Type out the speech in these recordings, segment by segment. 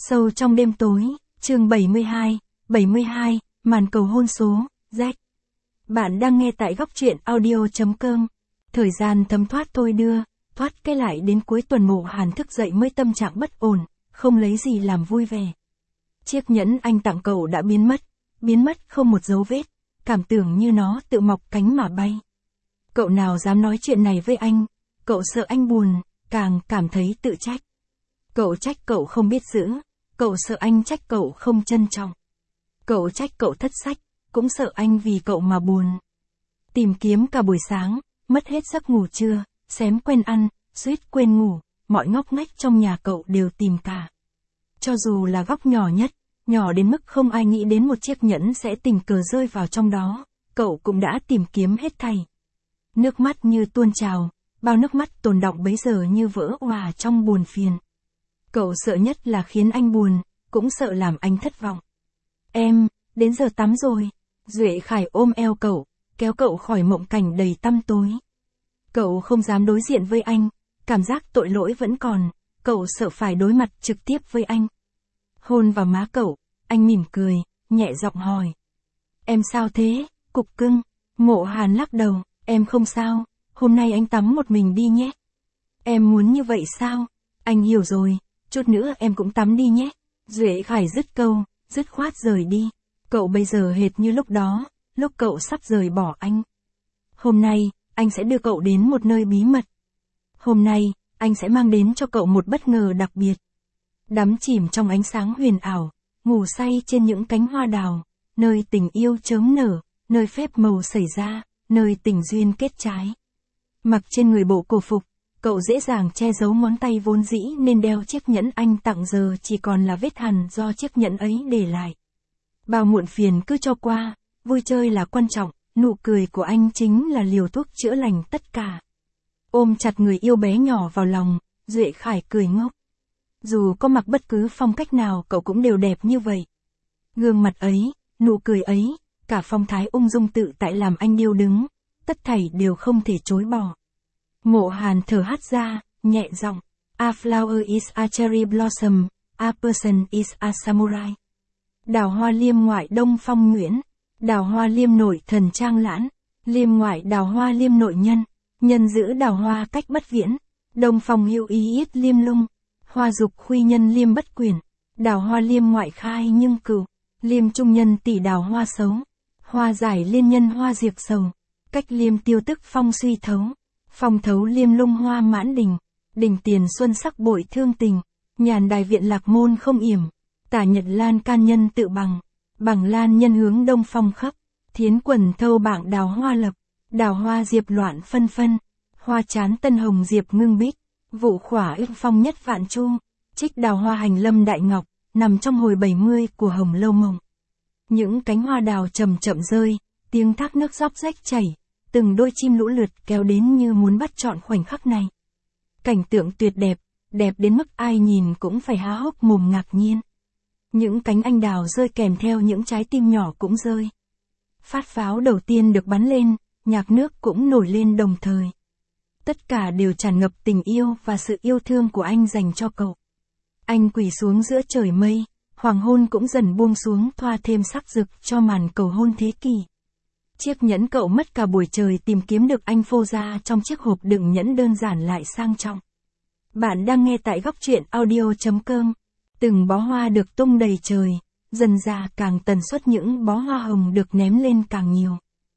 Sâu trong đêm tối, chương 72, màn cầu hôn số, Jack. Bạn đang nghe tại góc truyện audio.com. Thời gian thấm thoát thôi đưa, thoát cái lại đến cuối tuần Mộ Hàn thức dậy mới tâm trạng bất ổn, không lấy gì làm vui vẻ. Chiếc nhẫn anh tặng cậu đã biến mất không một dấu vết, cảm tưởng như nó tự mọc cánh mà bay. Cậu nào dám nói chuyện này với anh, cậu sợ anh buồn, càng cảm thấy tự trách. Cậu trách cậu không biết giữ, cậu sợ anh trách cậu không trân trọng. Cậu trách cậu thất sách, cũng sợ anh vì cậu mà buồn. Tìm kiếm cả buổi sáng, mất hết giấc ngủ trưa, xém quên ăn, suýt quên ngủ, mọi ngóc ngách trong nhà cậu đều tìm cả. Cho dù là góc nhỏ nhất, nhỏ đến mức không ai nghĩ đến một chiếc nhẫn sẽ tình cờ rơi vào trong đó, cậu cũng đã tìm kiếm hết thảy. Nước mắt như tuôn trào, bao nước mắt tồn đọng bấy giờ như vỡ òa trong buồn phiền. Cậu sợ nhất là khiến anh buồn, cũng sợ làm anh thất vọng. Em, đến giờ tắm rồi. Duệ Khải ôm eo cậu, kéo cậu khỏi mộng cảnh đầy tăm tối. Cậu không dám đối diện với anh, cảm giác tội lỗi vẫn còn, cậu sợ phải đối mặt trực tiếp với anh. Hôn vào má cậu, anh mỉm cười, nhẹ giọng hỏi. Em sao thế, cục cưng? Mộ Hàn lắc đầu, em không sao, hôm nay anh tắm một mình đi nhé. Em muốn như vậy sao? Anh hiểu rồi, chút nữa em cũng tắm đi nhé. Duệ Khải dứt câu, dứt khoát rời đi. Cậu bây giờ hệt như lúc đó, lúc cậu sắp rời bỏ anh. Hôm nay, anh sẽ đưa cậu đến một nơi bí mật. Hôm nay, anh sẽ mang đến cho cậu một bất ngờ đặc biệt. Đắm chìm trong ánh sáng huyền ảo, ngủ say trên những cánh hoa đào, nơi tình yêu chớm nở, nơi phép màu xảy ra, nơi tình duyên kết trái. Mặc trên người bộ cổ phục, cậu dễ dàng che giấu ngón tay vốn dĩ nên đeo chiếc nhẫn anh tặng giờ chỉ còn là vết hằn do chiếc nhẫn ấy để lại. Bao muộn phiền cứ cho qua, vui chơi là quan trọng, nụ cười của anh chính là liều thuốc chữa lành tất cả. Ôm chặt người yêu bé nhỏ vào lòng, Duệ Khải cười ngốc. Dù có mặc bất cứ phong cách nào cậu cũng đều đẹp như vậy. Gương mặt ấy, nụ cười ấy, cả phong thái ung dung tự tại làm anh điêu đứng, tất thảy đều không thể chối bỏ. Mộ Hàn thở hắt ra, nhẹ giọng. A flower is a cherry blossom, a person is a samurai. Đào hoa liêm ngoại Đông Phong Nguyễn, đào hoa liêm nội thần Trang Lãn, liêm ngoại đào hoa liêm nội nhân, nhân giữ đào hoa cách bất viễn, Đông Phong hữu ý yết liêm lung, hoa dục khuy nhân liêm bất quyền, đào hoa liêm ngoại khai nhưng cửu, liêm trung nhân tỷ đào hoa xấu, hoa giải liên nhân hoa diệt sầu, cách liêm tiêu tức phong suy thấu. Phong thấu liêm lung hoa mãn đình, đình tiền xuân sắc bội thương tình, nhàn đài viện lạc môn không yểm, tả nhật lan can nhân tự bằng lan nhân hướng đông phong khắp, thiến quần thâu bảng đào hoa lập, đào hoa diệp loạn phân phân, hoa chán tân hồng diệp ngưng bích, vụ khỏa ức phong nhất vạn chu, trích đào hoa hành lâm đại ngọc, nằm trong hồi 70 của Hồng Lâu Mộng. Những cánh hoa đào chậm chậm rơi, tiếng thác nước róc rách chảy. Từng đôi chim lũ lượt kéo đến như muốn bắt trọn khoảnh khắc này. Cảnh tượng tuyệt đẹp, đẹp đến mức ai nhìn cũng phải há hốc mồm ngạc nhiên. Những cánh anh đào rơi kèm theo những trái tim nhỏ cũng rơi. Phát pháo đầu tiên được bắn lên, nhạc nước cũng nổi lên đồng thời. Tất cả đều tràn ngập tình yêu và sự yêu thương của anh dành cho cậu. Anh quỳ xuống giữa trời mây, hoàng hôn cũng dần buông xuống thoa thêm sắc rực cho màn cầu hôn thế kỷ. Chiếc nhẫn cậu mất cả buổi trời tìm kiếm được anh phô ra trong chiếc hộp đựng nhẫn đơn giản lại sang trọng. Bạn đang nghe tại góc truyện audio.com. Từng bó hoa được tung đầy trời, dần ra càng tần suất những bó hoa hồng được ném lên càng nhiều.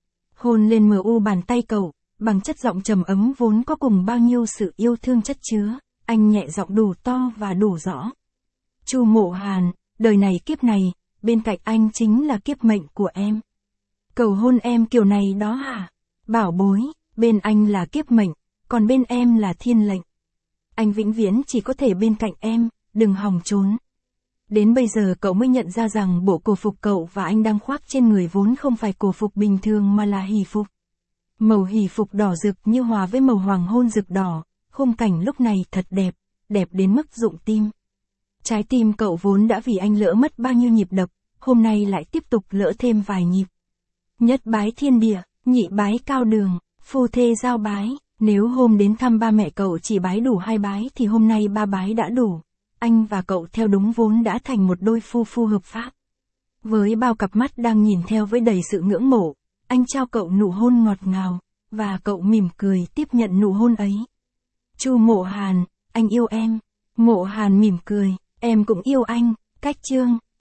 Hôn lên mờ u bàn tay cậu, bằng chất giọng trầm ấm vốn có cùng bao nhiêu sự yêu thương chất chứa, anh nhẹ giọng đủ to và đủ rõ. Chu Mộ Hàn, đời này kiếp này, bên cạnh anh chính là kiếp mệnh của em. Cầu hôn em kiểu này đó hả? Bảo bối, bên anh là kiếp mệnh, còn bên em là thiên lệnh. Anh vĩnh viễn chỉ có thể bên cạnh em, đừng hòng trốn. Đến bây giờ cậu mới nhận ra rằng bộ cổ phục cậu và anh đang khoác trên người vốn không phải cổ phục bình thường mà là hỷ phục. Màu hỷ phục đỏ rực như hòa với màu hoàng hôn rực đỏ, khung cảnh lúc này thật đẹp, đẹp đến mức rụng tim. Trái tim cậu vốn đã vì anh lỡ mất bao nhiêu nhịp đập, hôm nay lại tiếp tục lỡ thêm vài nhịp. Nhất bái thiên địa, nhị bái cao đường, phu thê giao bái, nếu hôm đến thăm ba mẹ cậu chỉ bái đủ 2 bái thì hôm nay 3 bái đã đủ. anh và cậu theo đúng vốn đã thành một đôi phu phu hợp pháp. Với bao cặp mắt đang nhìn theo với đầy sự ngưỡng mộ, anh trao cậu nụ hôn ngọt ngào, và cậu mỉm cười tiếp nhận nụ hôn ấy. Chu Mộ Hàn, anh yêu em. Mộ Hàn mỉm cười, em cũng yêu anh. Cách chương